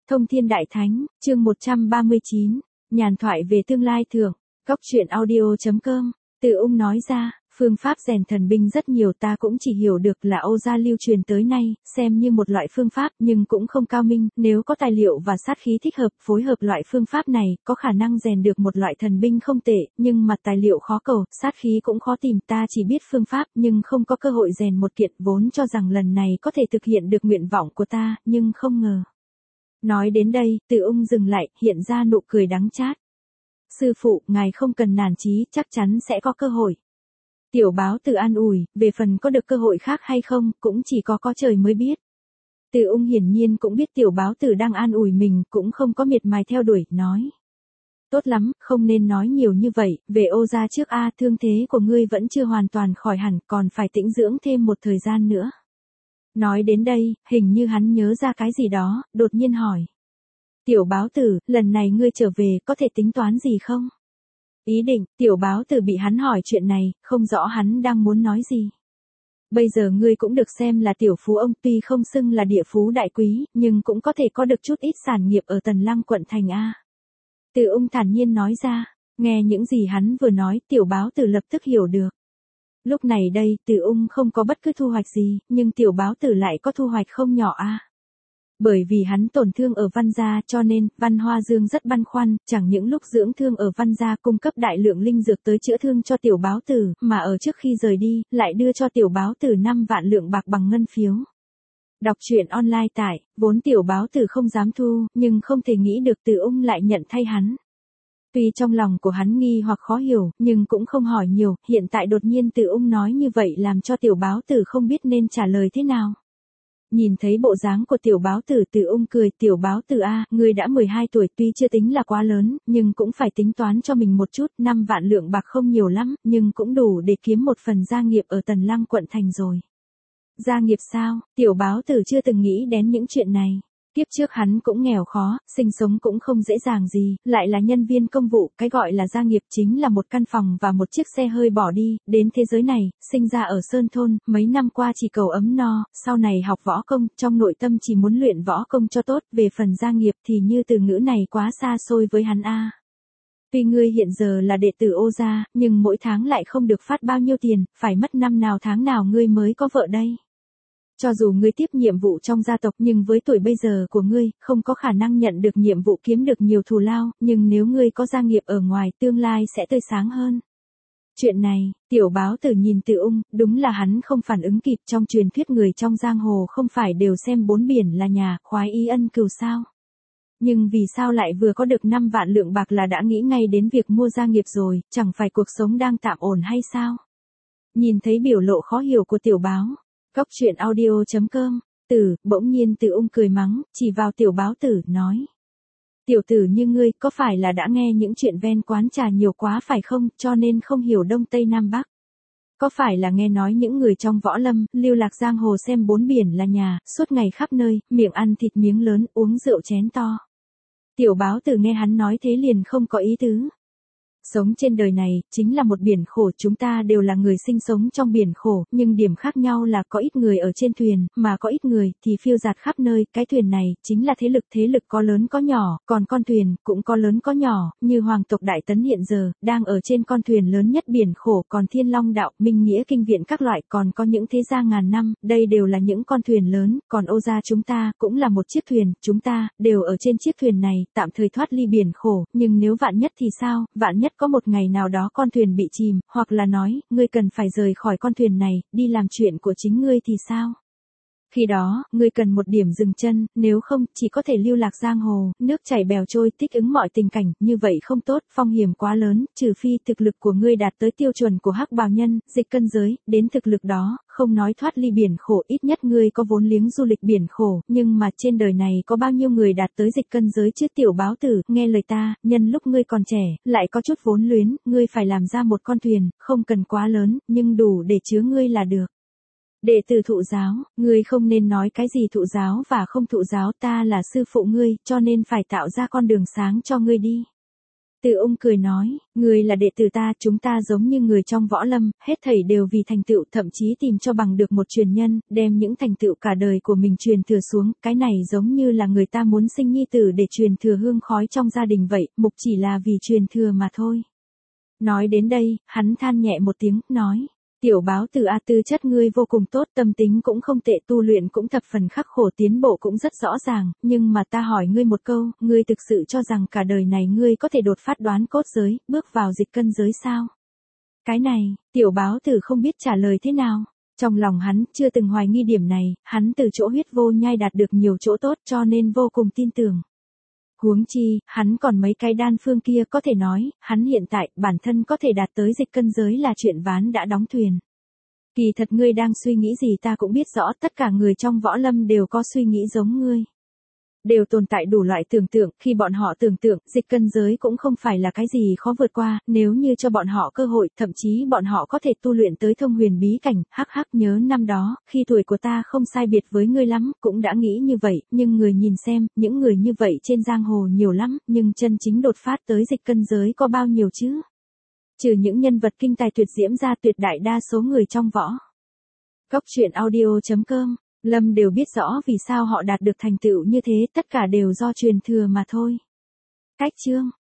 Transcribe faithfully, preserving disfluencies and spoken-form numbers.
Thông Thiên Đại Thánh, chương một trăm ba mươi chín, nhàn thoại về tương lai thượng, góc truyện audio chấm com, Từ Ung nói ra, phương pháp rèn thần binh rất nhiều ta cũng chỉ hiểu được là Âu gia lưu truyền tới nay, xem như một loại phương pháp nhưng cũng không cao minh, nếu có tài liệu và sát khí thích hợp phối hợp loại phương pháp này, có khả năng rèn được một loại thần binh không tệ, nhưng mà tài liệu khó cầu, sát khí cũng khó tìm, ta chỉ biết phương pháp nhưng không có cơ hội rèn một kiện, vốn cho rằng lần này có thể thực hiện được nguyện vọng của ta, nhưng không ngờ. Nói đến đây, Từ Ung dừng lại, hiện ra nụ cười đắng chát. Sư phụ, ngài không cần nản chí, chắc chắn sẽ có cơ hội. Tiểu Báo Tử an ủi, về phần có được cơ hội khác hay không, cũng chỉ có có trời mới biết. Từ Ung hiển nhiên cũng biết Tiểu Báo Tử đang an ủi mình, cũng không có miệt mài theo đuổi, nói. Tốt lắm, không nên nói nhiều như vậy, về Âu gia trước a, thương thế của ngươi vẫn chưa hoàn toàn khỏi hẳn, còn phải tĩnh dưỡng thêm một thời gian nữa. Nói đến đây, hình như hắn nhớ ra cái gì đó, đột nhiên hỏi. Tiểu Báo Tử, lần này ngươi trở về, có thể tính toán gì không? Ý định, Tiểu Báo Tử bị hắn hỏi chuyện này, không rõ hắn đang muốn nói gì. Bây giờ ngươi cũng được xem là tiểu phú ông, tuy không xưng là địa phú đại quý, nhưng cũng có thể có được chút ít sản nghiệp ở Tần Lăng quận thành A. Từ Ung thản nhiên nói ra, nghe những gì hắn vừa nói, Tiểu Báo Tử lập tức hiểu được. Lúc này đây, Từ Ung không có bất cứ thu hoạch gì, nhưng Tiểu Báo Tử lại có thu hoạch không nhỏ a. Bởi vì hắn tổn thương ở Văn gia cho nên, Văn Hoa Dương rất băn khoăn, chẳng những lúc dưỡng thương ở Văn gia cung cấp đại lượng linh dược tới chữa thương cho Tiểu Báo Tử, mà ở trước khi rời đi, lại đưa cho Tiểu Báo Tử năm vạn lượng bạc bằng ngân phiếu. Đọc truyện online tại, vốn Tiểu Báo Tử không dám thu, nhưng không thể nghĩ được Từ Ung lại nhận thay hắn. Tuy trong lòng của hắn nghi hoặc khó hiểu, nhưng cũng không hỏi nhiều, hiện tại đột nhiên Từ Ung nói như vậy làm cho Tiểu Báo Tử không biết nên trả lời thế nào. Nhìn thấy bộ dáng của Tiểu Báo Tử, Từ Ung cười, Tiểu Báo Tử a, ngươi đã mười hai tuổi, tuy chưa tính là quá lớn, nhưng cũng phải tính toán cho mình một chút, năm vạn lượng bạc không nhiều lắm, nhưng cũng đủ để kiếm một phần gia nghiệp ở Tần Lăng quận thành rồi. Gia nghiệp sao? Tiểu Báo Tử chưa từng nghĩ đến những chuyện này. Kiếp trước hắn cũng nghèo khó, sinh sống cũng không dễ dàng gì, lại là nhân viên công vụ, cái gọi là gia nghiệp chính là một căn phòng và một chiếc xe hơi bỏ đi, đến thế giới này, sinh ra ở Sơn Thôn, mấy năm qua chỉ cầu ấm no, sau này học võ công, trong nội tâm chỉ muốn luyện võ công cho tốt, về phần gia nghiệp thì như từ ngữ này quá xa xôi với hắn a. Tuy ngươi hiện giờ là đệ tử Âu gia, nhưng mỗi tháng lại không được phát bao nhiêu tiền, phải mất năm nào tháng nào ngươi mới có vợ đây. Cho dù ngươi tiếp nhiệm vụ trong gia tộc nhưng với tuổi bây giờ của ngươi, không có khả năng nhận được nhiệm vụ kiếm được nhiều thù lao, nhưng nếu ngươi có gia nghiệp ở ngoài, tương lai sẽ tươi sáng hơn. Chuyện này, Tiểu Báo Tử nhìn Từ Ung, đúng là hắn không phản ứng kịp, trong truyền thuyết người trong giang hồ không phải đều xem bốn biển là nhà, khoái ý ân cừu sao. Nhưng vì sao lại vừa có được năm vạn lượng bạc là đã nghĩ ngay đến việc mua gia nghiệp rồi, chẳng phải cuộc sống đang tạm ổn hay sao? Nhìn thấy biểu lộ khó hiểu của Tiểu Báo. Góc truyện audio chấm com, Tử, bỗng nhiên Từ Ung cười mắng, chỉ vào Tiểu Báo Tử, nói. Tiểu tử như ngươi, có phải là đã nghe những chuyện ven quán trà nhiều quá phải không, cho nên không hiểu Đông Tây Nam Bắc? Có phải là nghe nói những người trong võ lâm, lưu lạc giang hồ xem bốn biển là nhà, suốt ngày khắp nơi, miệng ăn thịt miếng lớn, uống rượu chén to? Tiểu Báo Tử nghe hắn nói thế liền không có ý tứ. Sống trên đời này, chính là một biển khổ, chúng ta đều là người sinh sống trong biển khổ, nhưng điểm khác nhau là có ít người ở trên thuyền, mà có ít người thì phiêu dạt khắp nơi, cái thuyền này, chính là thế lực, thế lực có lớn có nhỏ, còn con thuyền, cũng có lớn có nhỏ, như hoàng tộc Đại Tấn hiện giờ, đang ở trên con thuyền lớn nhất biển khổ, còn Thiên Long Đạo, Minh Nghĩa Kinh Viện các loại, còn có những thế gia ngàn năm, đây đều là những con thuyền lớn, còn Âu gia chúng ta, cũng là một chiếc thuyền, chúng ta, đều ở trên chiếc thuyền này, tạm thời thoát ly biển khổ, nhưng nếu vạn nhất thì sao, vạn nhất có một ngày nào đó con thuyền bị chìm, hoặc là nói, ngươi cần phải rời khỏi con thuyền này, đi làm chuyện của chính ngươi thì sao? Khi đó, ngươi cần một điểm dừng chân, nếu không, chỉ có thể lưu lạc giang hồ, nước chảy bèo trôi, thích ứng mọi tình cảnh, như vậy không tốt, phong hiểm quá lớn, trừ phi thực lực của ngươi đạt tới tiêu chuẩn của hắc bào nhân, dịch cân giới, đến thực lực đó, không nói thoát ly biển khổ, ít nhất ngươi có vốn liếng du lịch biển khổ, nhưng mà trên đời này có bao nhiêu người đạt tới dịch cân giới chứ? Tiểu Báo Tử, nghe lời ta, nhân lúc ngươi còn trẻ, lại có chút vốn luyến, ngươi phải làm ra một con thuyền, không cần quá lớn, nhưng đủ để chứa ngươi là được. Đệ tử thụ giáo, ngươi không nên nói cái gì thụ giáo và không thụ giáo, ta là sư phụ ngươi, cho nên phải tạo ra con đường sáng cho ngươi đi. Từ Ung cười nói, người là đệ tử ta, chúng ta giống như người trong võ lâm, hết thảy đều vì thành tựu, thậm chí tìm cho bằng được một truyền nhân, đem những thành tựu cả đời của mình truyền thừa xuống, cái này giống như là người ta muốn sinh nhi tử để truyền thừa hương khói trong gia đình vậy, mục chỉ là vì truyền thừa mà thôi. Nói đến đây, hắn than nhẹ một tiếng, nói. Tiểu báo từ A, tư chất ngươi vô cùng tốt, tâm tính cũng không tệ, tu luyện cũng thập phần khắc khổ, tiến bộ cũng rất rõ ràng, nhưng mà ta hỏi ngươi một câu, ngươi thực sự cho rằng cả đời này ngươi có thể đột phát đoán cốt giới, bước vào dịch cân giới sao? Cái này, tiểu báo tử không biết trả lời thế nào. Trong lòng hắn chưa từng hoài nghi điểm này, hắn từ chỗ huyết vô nhai đạt được nhiều chỗ tốt cho nên vô cùng tin tưởng. Huống chi, hắn còn mấy cái đan phương kia, có thể nói, hắn hiện tại, bản thân có thể đạt tới dịch cân giới là chuyện ván đã đóng thuyền. Kỳ thật ngươi đang suy nghĩ gì ta cũng biết rõ, tất cả người trong võ lâm đều có suy nghĩ giống ngươi. Đều tồn tại đủ loại tưởng tượng, khi bọn họ tưởng tượng, dịch cân giới cũng không phải là cái gì khó vượt qua, nếu như cho bọn họ cơ hội, thậm chí bọn họ có thể tu luyện tới thông huyền bí cảnh, hắc hắc nhớ năm đó, khi tuổi của ta không sai biệt với ngươi lắm, cũng đã nghĩ như vậy, nhưng người nhìn xem, những người như vậy trên giang hồ nhiều lắm, nhưng chân chính đột phát tới dịch cân giới có bao nhiêu chứ? Trừ những nhân vật kinh tài tuyệt diễm ra, tuyệt đại đa số người trong võ. Cốc truyện audio chấm com Lâm đều biết rõ vì sao họ đạt được thành tựu như thế, tất cả đều do truyền thừa mà thôi. Cách chương